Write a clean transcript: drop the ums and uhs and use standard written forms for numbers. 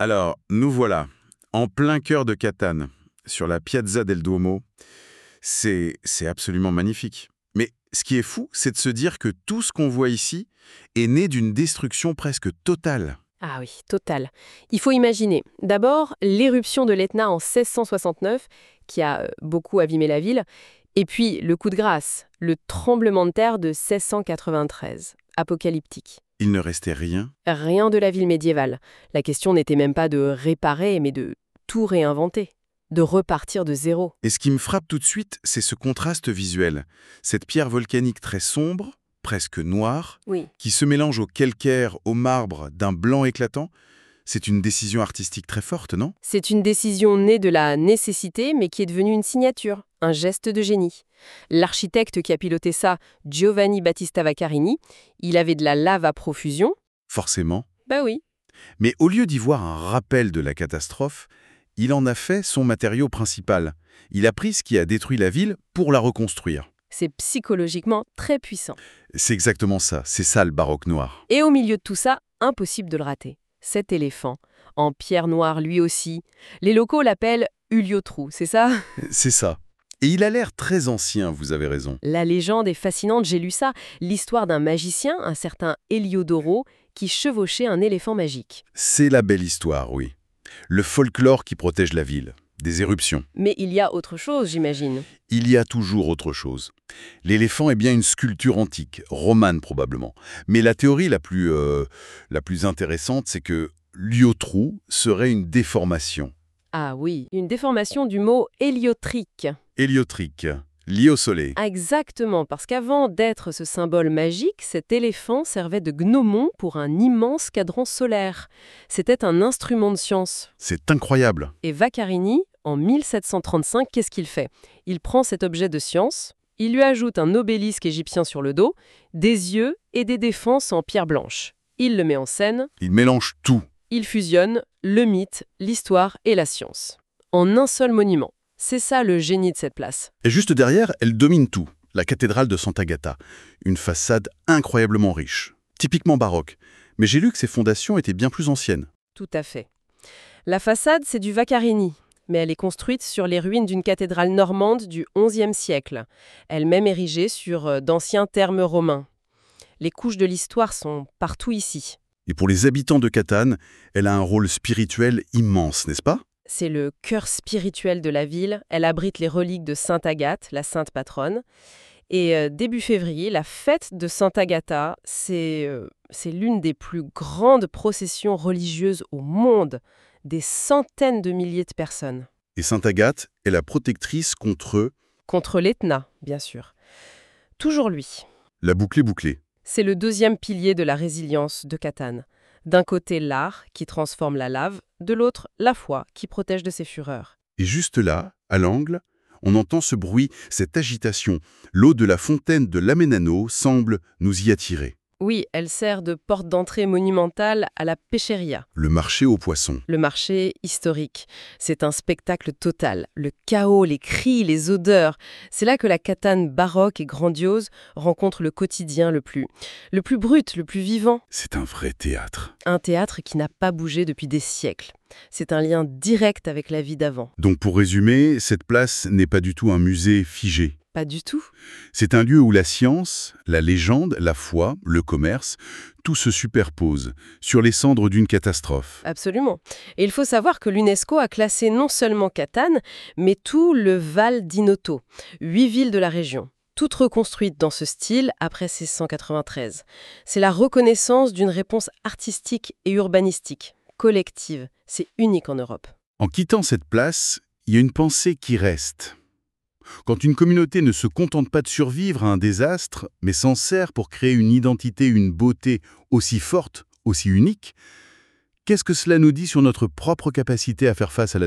Alors, nous voilà, en plein cœur de Catane, sur la Piazza del Duomo. C'est absolument magnifique. Mais ce qui est fou, c'est de se dire que tout ce qu'on voit ici est né d'une destruction presque totale. Ah oui, total. Il faut imaginer, d'abord, l'éruption de l'Etna en 1669, qui a beaucoup abîmé la ville, et puis le coup de grâce, le tremblement de terre de 1693, apocalyptique. Il ne restait rien. Rien de la ville médiévale. La question n'était même pas de réparer, mais de tout réinventer, de repartir de zéro. Et ce qui me frappe tout de suite, c'est ce contraste visuel. Cette pierre volcanique très sombre, presque noire, Oui. qui se mélange au calcaire, au marbre, d'un blanc éclatant. C'est une décision artistique très forte, non? C'est une décision née de la nécessité, mais qui est devenue une signature, un geste de génie. L'architecte qui a piloté ça, Giovanni Battista Vaccarini, il avait de la lave à profusion. Forcément. Bah oui. Mais au lieu d'y voir un rappel de la catastrophe, il en a fait son matériau principal. Il a pris ce qui a détruit la ville pour la reconstruire. C'est psychologiquement très puissant. C'est exactement ça, c'est ça le baroque noir. Et au milieu de tout ça, impossible de le rater. Cet éléphant, en pierre noire lui aussi. Les locaux l'appellent Uliotrou, c'est ça? C'est ça. Et il a l'air très ancien, vous avez raison. La légende est fascinante, j'ai lu ça. L'histoire d'un magicien, un certain Heliodoro, qui chevauchait un éléphant magique. C'est la belle histoire, oui. Le folklore qui protège la ville, des éruptions. Mais il y a autre chose, j'imagine. Il y a toujours autre chose. L'éléphant est bien une sculpture antique, romane probablement. Mais la théorie la plus intéressante, c'est que l'Iotrou serait une déformation. Ah oui, une déformation du mot héliotrique. Héliotrique, liée au soleil. Exactement, parce qu'avant d'être ce symbole magique, cet éléphant servait de gnomon pour un immense cadran solaire. C'était un instrument de science. C'est incroyable. Et Vaccarini, en 1735, qu'est-ce qu'il fait? Il prend cet objet de science, il lui ajoute un obélisque égyptien sur le dos, des yeux et des défenses en pierre blanche. Il le met en scène, Il mélange tout. il fusionne le mythe, l'histoire et la science. En un seul monument. C'est ça le génie de cette place. Et juste derrière, elle domine tout. La cathédrale de Sant'Agata. Une façade incroyablement riche. Typiquement baroque. Mais j'ai lu que ses fondations étaient bien plus anciennes. Tout à fait. La façade, c'est du Vaccarini, mais elle est construite sur les ruines d'une cathédrale normande du XIe siècle, elle-même érigée sur d'anciens thermes romains. Les couches de l'histoire sont partout ici. Et pour les habitants de Catane, elle a un rôle spirituel immense, n'est-ce pas? C'est le cœur spirituel de la ville. Elle abrite les reliques de Sainte Agathe, la sainte patronne. Et début février, la fête de Sainte Agatha, c'est l'une des plus grandes processions religieuses au monde. Des centaines de milliers de personnes. Et Sainte Agathe est la protectrice contre Contre l'Etna, bien sûr. Toujours lui. la bouclée. C'est le deuxième pilier de la résilience de Catane. D'un côté, l'art, qui transforme la lave, de l'autre, la foi, qui protège de ses fureurs. Et juste là, à l'angle, on entend ce bruit, cette agitation. L'eau de la fontaine de l'Amenano semble nous y attirer. Oui, elle sert de porte d'entrée monumentale à la Pescheria, Le marché aux poissons. le marché historique. C'est un spectacle total. Le chaos, les cris, les odeurs. C'est là que la Catane baroque et grandiose rencontre le quotidien le plus brut, le plus vivant. C'est un vrai théâtre. Un théâtre qui n'a pas bougé depuis des siècles. C'est un lien direct avec la vie d'avant. Donc pour résumer, cette place n'est pas du tout un musée figé. Pas du tout. C'est un lieu où la science, la légende, la foi, le commerce, tout se superpose sur les cendres d'une catastrophe. Absolument. Et il faut savoir que l'UNESCO a classé non seulement Catane, mais tout le Val d'Inoto, 8 villes de la région, toutes reconstruites dans ce style après 1693. C'est la reconnaissance d'une réponse artistique et urbanistique, collective. C'est unique en Europe. En quittant cette place, il y a une pensée qui reste. Quand une communauté ne se contente pas de survivre à un désastre, mais s'en sert pour créer une identité, une beauté aussi forte, aussi unique, qu'est-ce que cela nous dit sur notre propre capacité à faire face à l'adversité ?